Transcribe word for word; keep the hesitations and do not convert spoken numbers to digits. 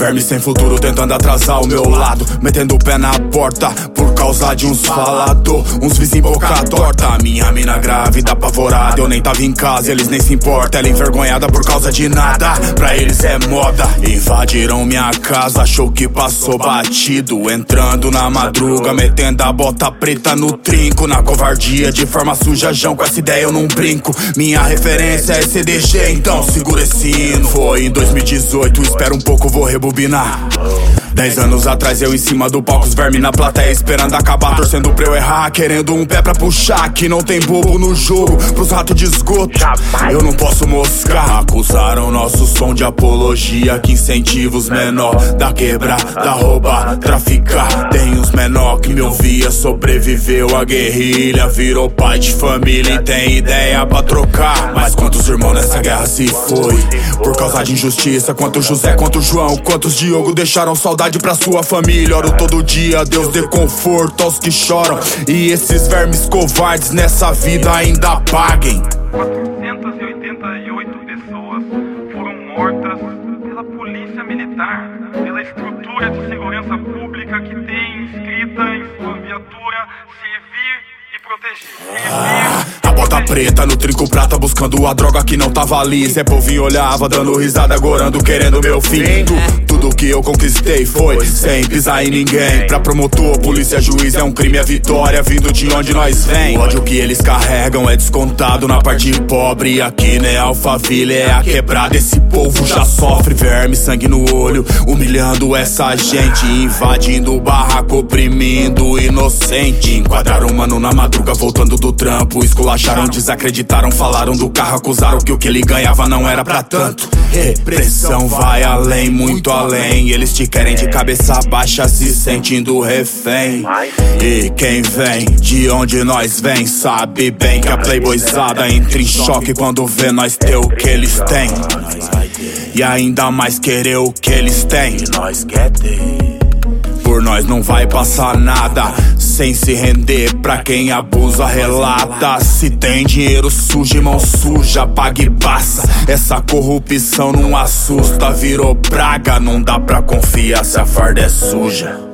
Verme sem futuro tentando atrasar o meu lado, metendo o pé na porta por causa de uns falador, uns vizinhos boca torta. Minha mina grávida apavorada, eu nem tava em casa, eles nem se importam. Ela envergonhada por causa de nada, pra eles é moda. Invadiram minha casa, achou que passou batido, entrando na madruga, metendo a bota preta no trinco. Na covardia, de forma suja, jão, com essa ideia eu não brinco. Minha referência é C D G, então segura esse hino. Foi em dois mil e dezoito, espera um pouco, vou rebobinar. Dez anos atrás eu em cima do palco, os vermes na plateia esperando acabar, torcendo pra eu errar, querendo um pé pra puxar. Que não tem bobo no jogo, pros ratos de esgoto eu não posso moscar. Acusaram nosso som de apologia, que incentiva os menor da quebrar, da roubar, traficar. Tem uns menor que me ouvia, sobreviveu a guerrilha, virou pai de família e tem ideia pra trocar. Mas quantos irmãos nessa guerra se foi por causa de injustiça? Quantos José, quantos João, quantos Diogo deixaram saudade pra sua família? Oro todo dia, Deus dê conforto aos que choram, e esses vermes covardes nessa vida ainda paguem. quatrocentas e oitenta e oito pessoas foram mortas pela polícia militar, pela estrutura de segurança pública que tem inscrita em sua viatura servir e proteger. Ah, a bota preta no trinco prata, buscando a droga que não tava ali. Zé Povinho olhava, dando risada, gorando, querendo meu fim. Tu, tudo que eu conquistei foi sem pisar em ninguém. Pra promotor, polícia, juiz, é um crime, é vitória vindo de onde nós vem. O ódio que eles carregam é descontado na parte pobre. Aqui né, Alphaville é a quebrada, esse povo já sofre. Verme, sangue no olho, humilhando essa gente, invadindo o barraco, oprimindo o inocente. Enquadraram um mano na madruga, voltando do trampo, esculacharam, desacreditaram, falaram do carro, acusaram que o que ele ganhava não era pra tanto. Repressão vai além, muito além. Eles te querem de cabeça baixa, se sentindo refém. E quem vem de onde nós vem sabe bem que a playboyzada entra em choque quando vê nós ter o que eles têm, e ainda mais querer o que eles têm. Por nós não vai passar nada, sem se render pra quem abusa, relata. Se tem dinheiro sujo e mão suja, paga e passa. Essa corrupção não assusta, virou praga. Não dá pra confiar se a farda é suja.